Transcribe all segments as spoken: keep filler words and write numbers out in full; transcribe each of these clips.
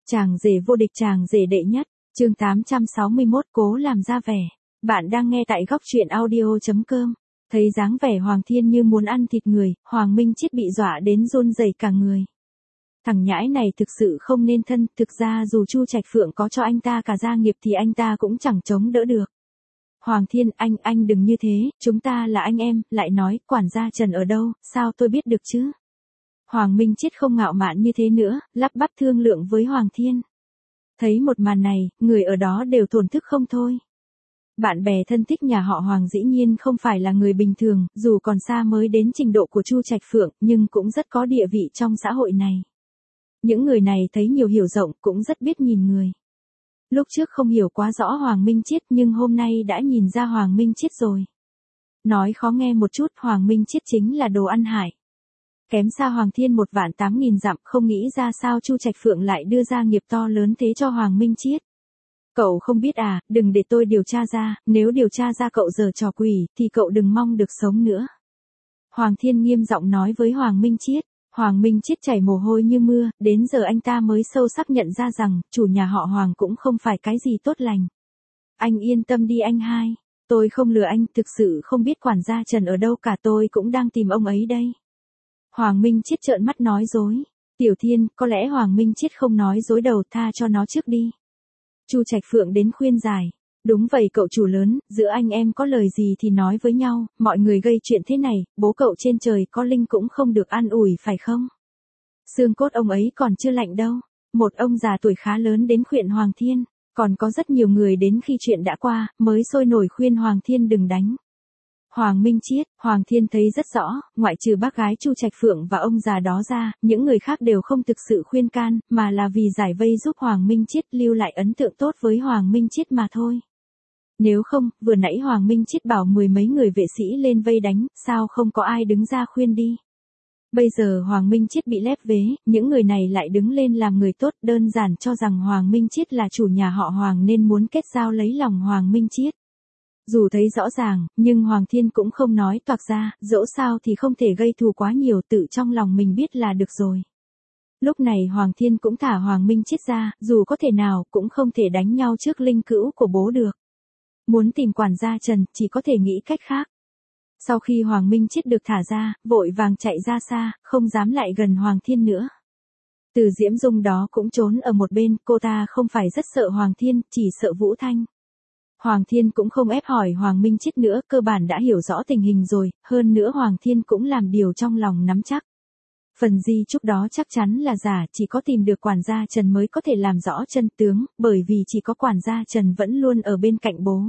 Chàng rể vô địch, chàng rể đệ nhất, chương tám trăm sáu mươi mốt, cố làm ra vẻ. Bạn đang nghe tại góc truyện audio chấm com. Thấy dáng vẻ Hoàng Thiên như muốn ăn thịt người, Hoàng Minh Chiết bị dọa đến run rẩy cả người. Thằng nhãi này thực sự không nên thân, thực ra dù Chu Trạch Phượng có cho anh ta cả gia nghiệp thì anh ta cũng chẳng chống đỡ được. Hoàng Thiên, anh, anh đừng như thế, chúng ta là anh em, lại nói, quản gia Trần ở đâu, sao tôi biết được chứ? Hoàng Minh Chiết không ngạo mạn như thế nữa, lắp bắp thương lượng với Hoàng Thiên. Thấy một màn này, người ở đó đều thổn thức không thôi. Bạn bè thân thích nhà họ Hoàng dĩ nhiên không phải là người bình thường, dù còn xa mới đến trình độ của Chu Trạch Phượng, nhưng cũng rất có địa vị trong xã hội này. Những người này thấy nhiều hiểu rộng, cũng rất biết nhìn người. Lúc trước không hiểu quá rõ Hoàng Minh Chiết, nhưng hôm nay đã nhìn ra Hoàng Minh Chiết rồi. Nói khó nghe một chút, Hoàng Minh Chiết chính là đồ ăn hại. Kém xa Hoàng Thiên một vạn tám nghìn dặm, không nghĩ ra sao Chu Trạch Phượng lại đưa ra nghiệp to lớn thế cho Hoàng Minh Chiết. Cậu không biết à, đừng để tôi điều tra ra, nếu điều tra ra cậu giở trò quỷ, thì cậu đừng mong được sống nữa. Hoàng Thiên nghiêm giọng nói với Hoàng Minh Chiết. Hoàng Minh Chiết chảy mồ hôi như mưa, đến giờ anh ta mới sâu sắc nhận ra rằng, chủ nhà họ Hoàng cũng không phải cái gì tốt lành. Anh yên tâm đi anh hai, tôi không lừa anh, thực sự không biết quản gia Trần ở đâu cả, tôi cũng đang tìm ông ấy đây. Hoàng Minh Chiết trợn mắt nói dối. Tiểu Thiên, có lẽ Hoàng Minh Chiết không nói dối đầu, tha cho nó trước đi. Chu Trạch Phượng đến khuyên giải. Đúng vậy cậu chủ lớn, giữa anh em có lời gì thì nói với nhau, mọi người gây chuyện thế này, bố cậu trên trời có linh cũng không được an ủi phải không? Xương cốt ông ấy còn chưa lạnh đâu. Một ông già tuổi khá lớn đến khuyên Hoàng Thiên, còn có rất nhiều người đến khi chuyện đã qua, mới sôi nổi khuyên Hoàng Thiên đừng đánh. Hoàng Minh Chiết, Hoàng Thiên thấy rất rõ, ngoại trừ bác gái Chu Trạch Phượng và ông già đó ra, những người khác đều không thực sự khuyên can, mà là vì giải vây giúp Hoàng Minh Chiết lưu lại ấn tượng tốt với Hoàng Minh Chiết mà thôi. Nếu không, vừa nãy Hoàng Minh Chiết bảo mười mấy người vệ sĩ lên vây đánh, sao không có ai đứng ra khuyên đi. Bây giờ Hoàng Minh Chiết bị lép vế, những người này lại đứng lên làm người tốt, đơn giản cho rằng Hoàng Minh Chiết là chủ nhà họ Hoàng nên muốn kết giao lấy lòng Hoàng Minh Chiết. Dù thấy rõ ràng, nhưng Hoàng Thiên cũng không nói toạc ra, dẫu sao thì không thể gây thù quá nhiều, tự trong lòng mình biết là được rồi. Lúc này Hoàng Thiên cũng thả Hoàng Minh Chiết ra, dù có thể nào, cũng không thể đánh nhau trước linh cữu của bố được. Muốn tìm quản gia Trần, chỉ có thể nghĩ cách khác. Sau khi Hoàng Minh Chiết được thả ra, vội vàng chạy ra xa, không dám lại gần Hoàng Thiên nữa. Từ Diễm Dung đó cũng trốn ở một bên, cô ta không phải rất sợ Hoàng Thiên, chỉ sợ Vũ Thanh. Hoàng Thiên cũng không ép hỏi Hoàng Minh Chiết nữa, cơ bản đã hiểu rõ tình hình rồi, hơn nữa Hoàng Thiên cũng làm điều trong lòng nắm chắc. Phần di chúc đó chắc chắn là giả, chỉ có tìm được quản gia Trần mới có thể làm rõ chân tướng, bởi vì chỉ có quản gia Trần vẫn luôn ở bên cạnh bố.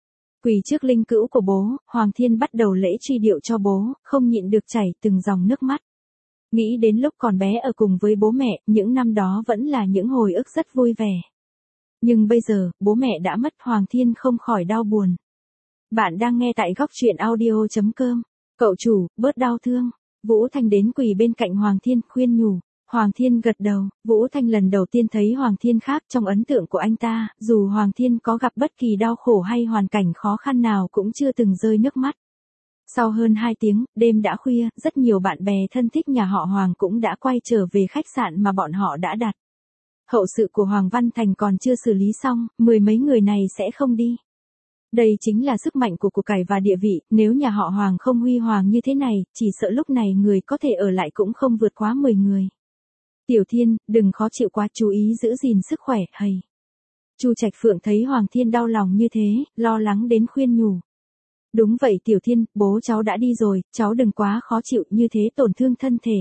Quỳ trước linh cữu của bố, Hoàng Thiên bắt đầu lễ truy điệu cho bố, không nhịn được chảy từng dòng nước mắt. Nghĩ đến lúc còn bé ở cùng với bố mẹ, những năm đó vẫn là những hồi ức rất vui vẻ. Nhưng bây giờ, bố mẹ đã mất, Hoàng Thiên không khỏi đau buồn. Bạn đang nghe tại góc truyện audio chấm com. Cậu chủ, bớt đau thương. Vũ Thanh đến quỳ bên cạnh Hoàng Thiên, khuyên nhủ. Hoàng Thiên gật đầu, Vũ Thanh lần đầu tiên thấy Hoàng Thiên khác trong ấn tượng của anh ta, dù Hoàng Thiên có gặp bất kỳ đau khổ hay hoàn cảnh khó khăn nào cũng chưa từng rơi nước mắt. Sau hơn hai tiếng, đêm đã khuya, rất nhiều bạn bè thân thích nhà họ Hoàng cũng đã quay trở về khách sạn mà bọn họ đã đặt. Hậu sự của Hoàng Văn Thành còn chưa xử lý xong, mười mấy người này sẽ không đi. Đây chính là sức mạnh của của cải và địa vị, nếu nhà họ Hoàng không huy hoàng như thế này, chỉ sợ lúc này người có thể ở lại cũng không vượt quá mười người. Tiểu Thiên, đừng khó chịu quá, chú ý giữ gìn sức khỏe, hầy. Chu Trạch Phượng thấy Hoàng Thiên đau lòng như thế, lo lắng đến khuyên nhủ. Đúng vậy Tiểu Thiên, bố cháu đã đi rồi, cháu đừng quá khó chịu như thế tổn thương thân thể.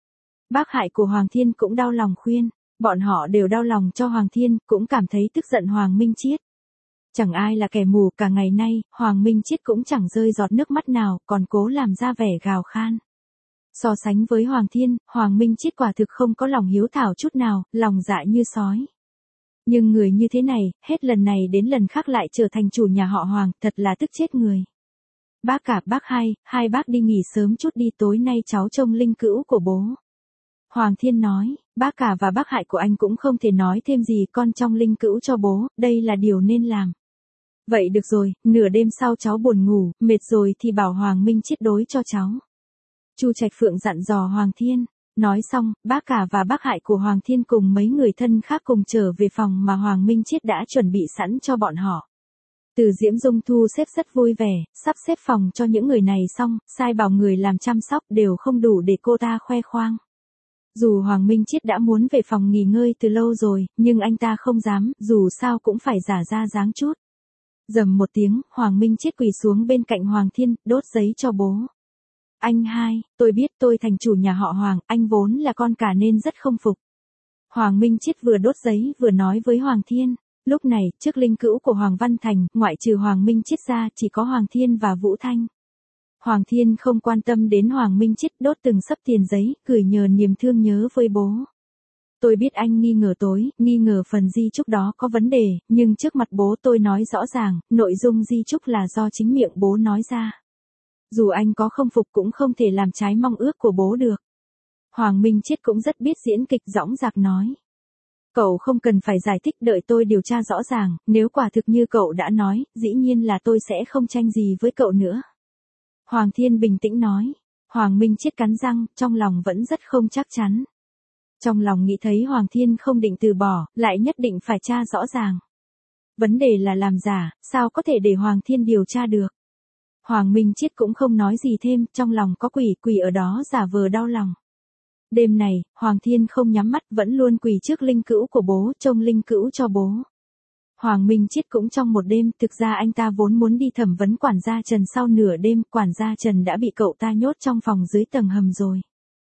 Bác Hải của Hoàng Thiên cũng đau lòng khuyên. Bọn họ đều đau lòng cho Hoàng Thiên, cũng cảm thấy tức giận Hoàng Minh Chiết. Chẳng ai là kẻ mù, cả ngày nay, Hoàng Minh Chiết cũng chẳng rơi giọt nước mắt nào, còn cố làm ra vẻ gào khan. So sánh với Hoàng Thiên, Hoàng Minh Chiết quả thực không có lòng hiếu thảo chút nào, lòng dạ như sói. Nhưng người như thế này, hết lần này đến lần khác lại trở thành chủ nhà họ Hoàng, thật là tức chết người. Bác cả, bác hai, hai bác đi nghỉ sớm chút đi, tối nay cháu trông linh cữu của bố. Hoàng Thiên nói, bác cả và bác Hại của anh cũng không thể nói thêm gì, con trong linh cữu cho bố, đây là điều nên làm. Vậy được rồi, nửa đêm sau cháu buồn ngủ, mệt rồi thì bảo Hoàng Minh Chiết đối cho cháu. Chu Trạch Phượng dặn dò Hoàng Thiên, Nói xong, bác cả và bác Hại của Hoàng Thiên cùng mấy người thân khác cùng trở về phòng mà Hoàng Minh Chiết đã chuẩn bị sẵn cho bọn họ. Từ Diễm Dung thu xếp rất vui vẻ, sắp xếp phòng cho những người này xong, sai bảo người làm chăm sóc đều không đủ để cô ta khoe khoang. Dù Hoàng Minh Chiết đã muốn về phòng nghỉ ngơi từ lâu rồi, nhưng anh ta không dám, dù sao cũng phải giả ra dáng chút. Rầm một tiếng, Hoàng Minh Chiết quỳ xuống bên cạnh Hoàng Thiên, đốt giấy cho bố. Anh hai, tôi biết tôi thành chủ nhà họ Hoàng, anh vốn là con cả nên rất không phục. Hoàng Minh Chiết vừa đốt giấy vừa nói với Hoàng Thiên. Lúc này, trước linh cữu của Hoàng Văn Thành, ngoại trừ Hoàng Minh Chiết ra, chỉ có Hoàng Thiên và Vũ Thanh. Hoàng Thiên không quan tâm đến Hoàng Minh Chiết, đốt từng xấp tiền giấy, gửi nhờ niềm thương nhớ với bố. Tôi biết anh nghi ngờ tối, nghi ngờ phần di chúc đó có vấn đề, nhưng trước mặt bố tôi nói rõ ràng, nội dung di chúc là do chính miệng bố nói ra. Dù anh có không phục cũng không thể làm trái mong ước của bố được. Hoàng Minh Chiết cũng rất biết diễn kịch, dõng dạc nói. Cậu không cần phải giải thích, đợi tôi điều tra rõ ràng, nếu quả thực như cậu đã nói, dĩ nhiên là tôi sẽ không tranh gì với cậu nữa. Hoàng Thiên bình tĩnh nói. Hoàng Minh Chiết cắn răng, trong lòng vẫn rất không chắc chắn. Trong lòng nghĩ thấy Hoàng Thiên không định từ bỏ, lại nhất định phải tra rõ ràng. Vấn đề là làm giả, sao có thể để Hoàng Thiên điều tra được. Hoàng Minh Chiết cũng không nói gì thêm, trong lòng có quỷ, quỷ ở đó giả vờ đau lòng. Đêm này, Hoàng Thiên không nhắm mắt, vẫn luôn quỳ trước linh cữu của bố, trông linh cữu cho bố. Hoàng Minh Chiết cũng trong một đêm, thực ra anh ta vốn muốn đi thẩm vấn quản gia Trần, sau nửa đêm, quản gia Trần đã bị cậu ta nhốt trong phòng dưới tầng hầm rồi.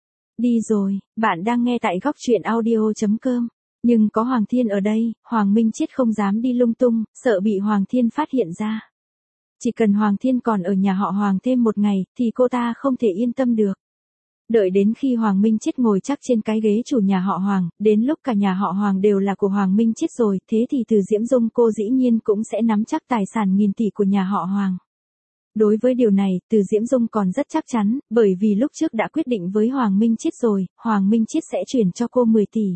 Đi rồi, bạn đang nghe tại góc truyện audio chấm com. Nhưng có Hoàng Thiên ở đây, Hoàng Minh Chiết không dám đi lung tung, sợ bị Hoàng Thiên phát hiện ra. Chỉ cần Hoàng Thiên còn ở nhà họ Hoàng thêm một ngày, thì cô ta không thể yên tâm được. Đợi đến khi Hoàng Minh Chiết ngồi chắc trên cái ghế chủ nhà họ Hoàng, đến lúc cả nhà họ Hoàng đều là của Hoàng Minh Chiết rồi, thế thì Từ Diễm Dung cô dĩ nhiên cũng sẽ nắm chắc tài sản nghìn tỷ của nhà họ Hoàng. Đối với điều này, Từ Diễm Dung còn rất chắc chắn, bởi vì lúc trước đã quyết định với Hoàng Minh Chiết rồi, Hoàng Minh Chiết sẽ chuyển cho cô mười tỷ.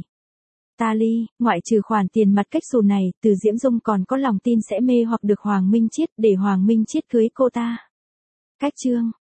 Tali, ngoại trừ khoản tiền mặt cách xù này, Từ Diễm Dung còn có lòng tin sẽ mê hoặc được Hoàng Minh Chiết để Hoàng Minh Chiết cưới cô ta. Cách chương